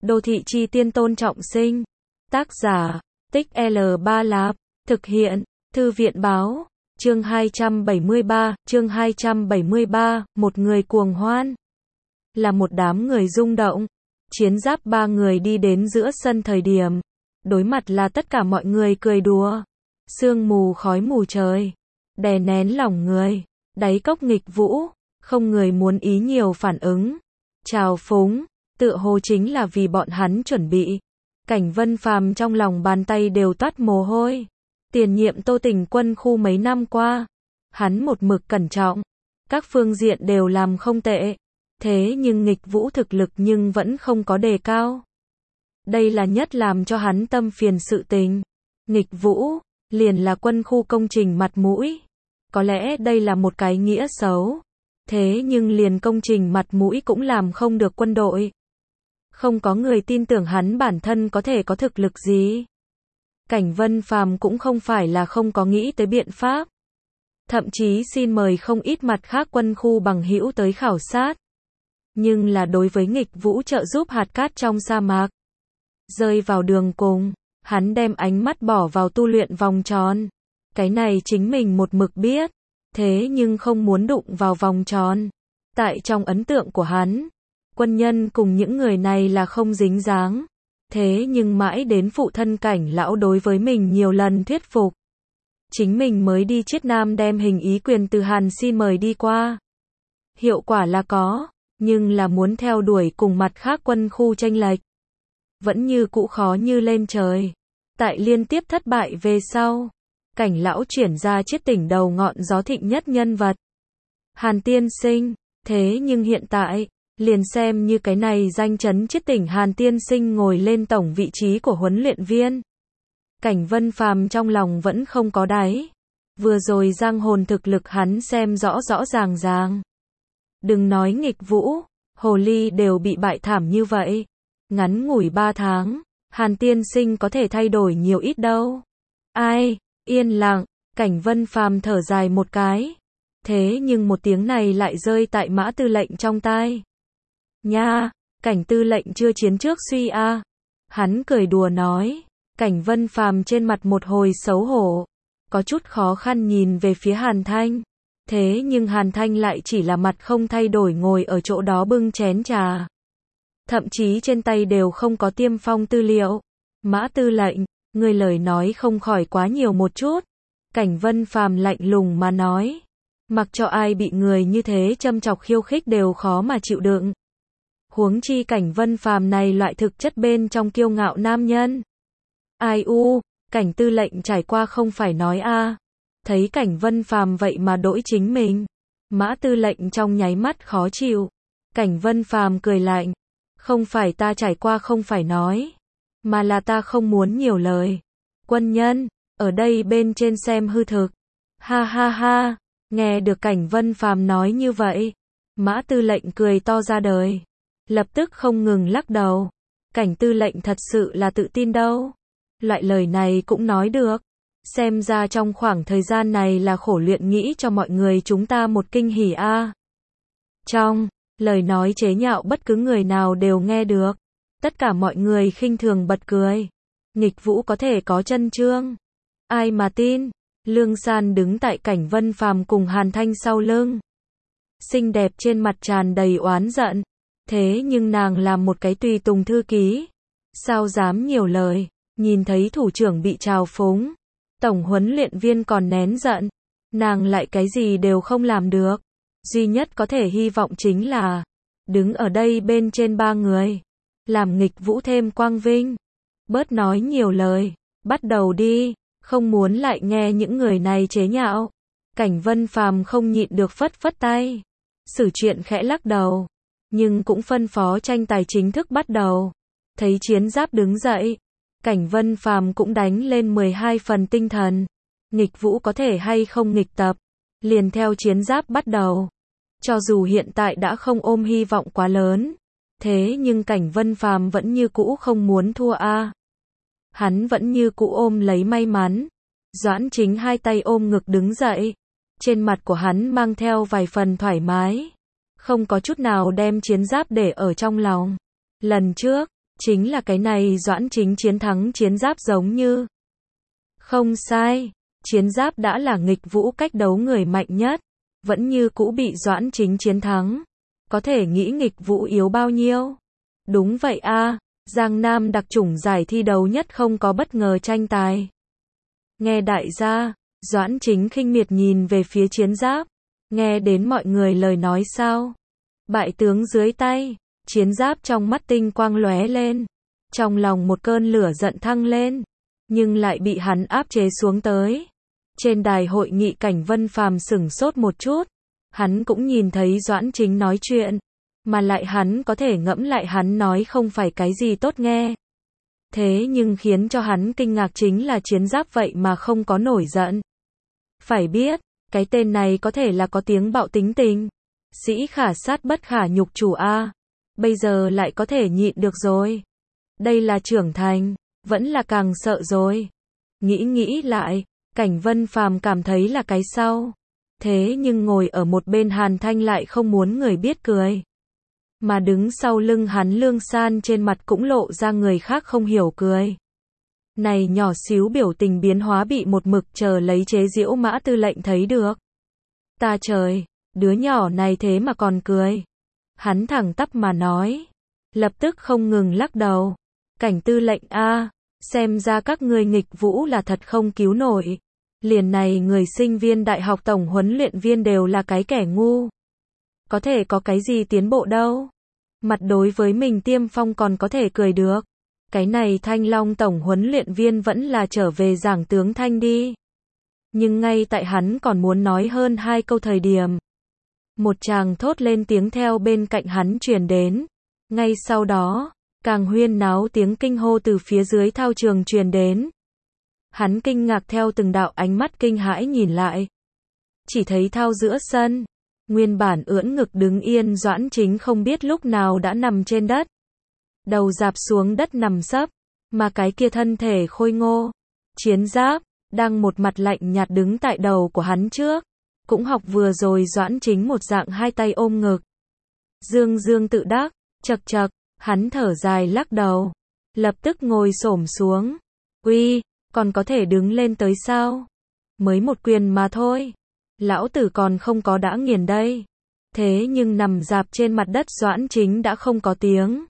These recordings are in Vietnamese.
Đô thị chi tiên Tôn Trọng Sinh. Tác giả, Tích L3 Lạp. Thực hiện, Thư viện báo. Chương 273, một người cuồng hoan. Là một đám người rung động. Chiến giáp ba người đi đến giữa sân thời điểm. Đối mặt là tất cả mọi người cười đùa. Sương mù khói mù trời. Đè nén lòng người. Đáy cốc nghịch vũ. Không người muốn ý nhiều phản ứng. Trào phúng. Tựa hồ chính là vì bọn hắn chuẩn bị. Cảnh Vân Phàm trong lòng bàn tay đều toát mồ hôi. Tiền nhiệm Tô Tình quân khu mấy năm qua. Hắn một mực cẩn trọng. Các phương diện đều làm không tệ. Thế nhưng nghịch vũ thực lực nhưng vẫn không có đề cao. Đây là nhất làm cho hắn tâm phiền sự tình. Nghịch vũ, liền là quân khu công trình mặt mũi. Có lẽ đây là một cái nghĩa xấu. Thế nhưng liền công trình mặt mũi cũng làm không được quân đội. Không có người tin tưởng hắn bản thân có thể có thực lực gì. Cảnh Vân Phàm cũng không phải là không có nghĩ tới biện pháp. Thậm chí xin mời không ít mặt khác quân khu bằng hữu tới khảo sát. Nhưng là đối với nghịch vũ trợ giúp hạt cát trong sa mạc. Rơi vào đường cùng, hắn đem ánh mắt bỏ vào tu luyện vòng tròn. Cái này chính mình một mực biết. Thế nhưng không muốn đụng vào vòng tròn. Tại trong ấn tượng của hắn, quân nhân cùng những người này là không dính dáng. Thế nhưng mãi đến phụ thân Cảnh lão đối với mình nhiều lần thuyết phục. Chính mình mới đi Chiết Nam đem hình ý quyền từ Hàn xin mời đi qua. Hiệu quả là có, nhưng là muốn theo đuổi cùng mặt khác quân khu chênh lệch. Vẫn như cũ khó như lên trời. Tại liên tiếp thất bại về sau, Cảnh lão chuyển ra Chiết tỉnh đầu ngọn gió thịnh nhất nhân vật. Hàn tiên sinh, thế nhưng hiện tại, liền xem như cái này danh chấn Chiết tỉnh Hàn tiên sinh ngồi lên tổng vị trí của huấn luyện viên. Cảnh Vân Phàm trong lòng vẫn không có đáy. Vừa rồi giang hồn thực lực hắn xem rõ rõ ràng ràng. Đừng nói nghịch vũ, hồ ly đều bị bại thảm như vậy. Ngắn ngủi 3 tháng, Hàn tiên sinh có thể thay đổi nhiều ít đâu. Ai, yên lặng, Cảnh Vân Phàm thở dài một cái. Thế nhưng một tiếng này lại rơi tại Mã tư lệnh trong tai. Nha, Cảnh tư lệnh chưa chiến trước suy a. Hắn cười đùa nói. Cảnh Vân Phàm trên mặt một hồi xấu hổ. Có chút khó khăn nhìn về phía Hàn Thanh. Thế nhưng Hàn Thanh lại chỉ là mặt không thay đổi ngồi ở chỗ đó bưng chén trà. Thậm chí trên tay đều không có tiêm phong tư liệu. Mã tư lệnh, người lời nói không khỏi quá nhiều một chút. Cảnh Vân Phàm lạnh lùng mà nói. Mặc cho ai bị người như thế châm chọc khiêu khích đều khó mà chịu đựng. Huống chi Cảnh Vân Phàm này loại thực chất bên trong kiêu ngạo nam nhân. Ai u, Cảnh tư lệnh trải qua không phải nói a. Thấy Cảnh Vân Phàm vậy mà đổi chính mình. Mã tư lệnh trong nháy mắt khó chịu. Cảnh Vân Phàm cười lạnh. Không phải ta trải qua không phải nói. Mà là ta không muốn nhiều lời. Quân nhân, ở đây bên trên xem hư thực. Ha ha ha, nghe được Cảnh Vân Phàm nói như vậy. Mã tư lệnh cười to ra đời. Lập tức không ngừng lắc đầu. Cảnh tư lệnh thật sự là tự tin đâu. Loại lời này cũng nói được. Xem ra trong khoảng thời gian này là khổ luyện nghĩ cho mọi người chúng ta một kinh hỉ a. Trong lời nói chế nhạo bất cứ người nào đều nghe được. Tất cả mọi người khinh thường bật cười. Nghịch vũ có thể có chân trương. Ai mà tin. Lương San đứng tại Cảnh Vân Phàm cùng Hàn Thanh sau lưng. Xinh đẹp trên mặt tràn đầy oán giận. Thế nhưng nàng làm một cái tùy tùng thư ký. Sao dám nhiều lời. Nhìn thấy thủ trưởng bị trào phúng. Tổng huấn luyện viên còn nén giận. Nàng lại cái gì đều không làm được. Duy nhất có thể hy vọng chính là đứng ở đây bên trên 3 người. Làm nghịch vũ thêm quang vinh. Bớt nói nhiều lời. Bắt đầu đi. Không muốn lại nghe những người này chế nhạo. Cảnh Vân Phàm không nhịn được phất phất tay. Xử chuyện khẽ lắc đầu. Nhưng cũng phân phó tranh tài chính thức bắt đầu. Thấy chiến giáp đứng dậy. Cảnh Vân Phàm cũng đánh lên 12 phần tinh thần. Nghịch vũ có thể hay không nghịch tập. Liền theo chiến giáp bắt đầu. Cho dù hiện tại đã không ôm hy vọng quá lớn. Thế nhưng Cảnh Vân Phàm vẫn như cũ không muốn thua a. Hắn vẫn như cũ ôm lấy may mắn. Doãn Chính hai tay ôm ngực đứng dậy. Trên mặt của hắn mang theo vài phần thoải mái. Không có chút nào đem chiến giáp để ở trong lòng. Lần trước, Chính là cái này Doãn Chính chiến thắng Chiến Giáp giống như. Không sai, Chiến Giáp đã là nghịch vũ cách đấu người mạnh nhất, vẫn như cũ bị Doãn Chính chiến thắng. Có thể nghĩ nghịch vũ yếu bao nhiêu? Đúng vậy a, Giang Nam đặc chủng giải thi đấu nhất không có bất ngờ tranh tài. Nghe đại gia, Doãn Chính khinh miệt nhìn về phía Chiến Giáp. Nghe đến mọi người lời nói sao? Bại tướng dưới tay, Chiến Giáp trong mắt tinh quang lóe lên. Trong lòng một cơn lửa giận thăng lên, nhưng lại bị hắn áp chế xuống tới. Trên đài hội nghị Cảnh Vân Phàm sửng sốt một chút. Hắn cũng nhìn thấy Doãn Chính nói chuyện, mà lại hắn có thể ngẫm lại hắn nói không phải cái gì tốt nghe. Thế nhưng khiến cho hắn kinh ngạc chính là Chiến Giáp vậy mà không có nổi giận. Phải biết, cái tên này có thể là có tiếng bạo tính tình. Sĩ khả sát bất khả nhục chủ a. Bây giờ lại có thể nhịn được rồi. Đây là trưởng thành, vẫn là càng sợ rồi. Nghĩ lại, Cảnh Vân Phàm cảm thấy là cái sau. Thế nhưng ngồi ở một bên Hàn Thanh lại không muốn người biết cười. Mà đứng sau lưng hắn Lương San trên mặt cũng lộ ra người khác không hiểu cười. Này nhỏ xíu biểu tình biến hóa bị một mực chờ lấy chế giễu Mã Tư lệnh thấy được. Ta trời, đứa nhỏ này thế mà còn cười. Hắn thẳng tắp mà nói. Lập tức không ngừng lắc đầu. Cảnh Tư lệnh a, xem ra các ngươi nghịch vũ là thật không cứu nổi. Liền này người sinh viên đại học tổng huấn luyện viên đều là cái kẻ ngu. Có thể có cái gì tiến bộ đâu. Mặt đối với mình Tiêm Phong còn có thể cười được. Cái này Thanh Long tổng huấn luyện viên vẫn là trở về giảng tướng Thanh đi. Nhưng ngay tại hắn còn muốn nói hơn 2 câu thời điểm. Một chàng thốt lên tiếng theo bên cạnh hắn truyền đến. Ngay sau đó, càng huyên náo tiếng kinh hô từ phía dưới thao trường truyền đến. Hắn kinh ngạc theo từng đạo ánh mắt kinh hãi nhìn lại. Chỉ thấy thao giữa sân, nguyên bản ưỡn ngực đứng yên Doãn Chính không biết lúc nào đã nằm trên đất. Đầu dạp xuống đất nằm sấp, mà cái kia thân thể khôi ngô, Chiến Giáp, đang một mặt lạnh nhạt đứng tại đầu của hắn trước. Cũng học vừa rồi Doãn Chính một dạng hai tay ôm ngực. Dương tự đắc, chậc, hắn thở dài lắc đầu. Lập tức ngồi xổm xuống. Uy, còn có thể đứng lên tới sao? Mới một quyền mà thôi. Lão tử còn không có đã nghiền đây. Thế nhưng nằm dạp trên mặt đất Doãn Chính đã không có tiếng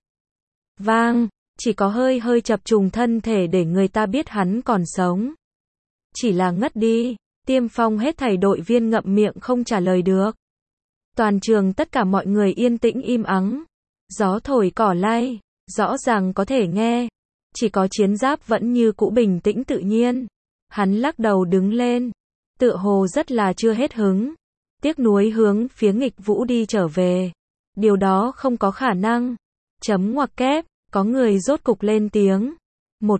vang, chỉ có hơi chập trùng thân thể để người ta biết hắn còn sống. Chỉ là ngất đi. Tiêm Phong hết thảy đội viên ngậm miệng không trả lời được. Toàn trường tất cả mọi người yên tĩnh im ắng. Gió thổi cỏ lay, rõ ràng có thể nghe. Chỉ có Chiến Giáp vẫn như cũ bình tĩnh tự nhiên. Hắn lắc đầu đứng lên, tựa hồ rất là chưa hết hứng. Tiếc nuối hướng phía nghịch vũ đi trở về. Điều đó không có khả năng. Chấm ngoặc kép, có người rốt cục lên tiếng. Một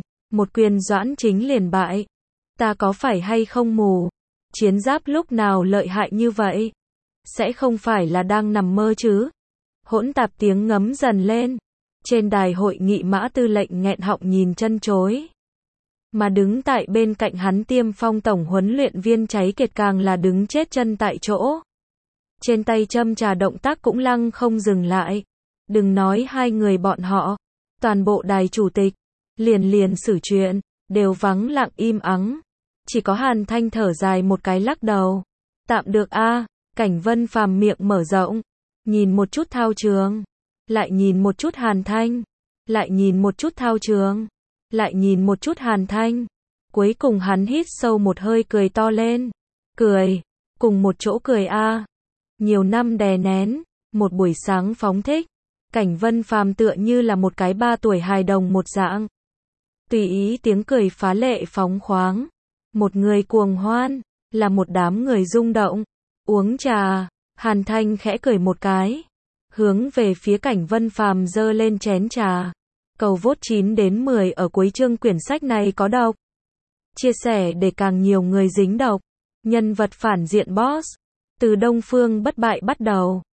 quyền Doãn Chính liền bại. Ta có phải hay không mù? Chiến Giáp lúc nào lợi hại như vậy? Sẽ không phải là đang nằm mơ chứ? Hỗn tạp tiếng ngấm dần lên. Trên đài hội nghị Mã Tư lệnh nghẹn họng nhìn chân chối. Mà đứng tại bên cạnh hắn Tiêm Phong tổng huấn luyện viên Cháy Kiệt càng là đứng chết chân tại chỗ. Trên tay châm trà động tác cũng lăng không dừng lại. Đừng nói hai người bọn họ. Toàn bộ đài chủ tịch, liền xử chuyện, đều vắng lặng im ắng. Chỉ có Hàn Thanh thở dài một cái lắc đầu. Tạm được a. Cảnh Vân Phàm miệng mở rộng. Nhìn một chút thao trường. Lại nhìn một chút Hàn Thanh. Lại nhìn một chút thao trường. Lại nhìn một chút Hàn Thanh. Cuối cùng hắn hít sâu một hơi cười to lên. Cười. Cùng một chỗ cười a. Nhiều năm đè nén. Một buổi sáng phóng thích. Cảnh Vân Phàm tựa như là một cái 3 tuổi hài đồng một dạng. Tùy ý tiếng cười phá lệ phóng khoáng. Một người cuồng hoan. Là một đám người rung động. Uống trà. Hàn Thanh khẽ cười một cái. Hướng về phía Cảnh Vân Phàm giơ lên chén trà. Cầu vote 9 đến 10 ở cuối chương quyển sách này có độc. Chia sẻ để càng nhiều người dính độc. Nhân vật phản diện boss. Từ Đông Phương bất bại bắt đầu.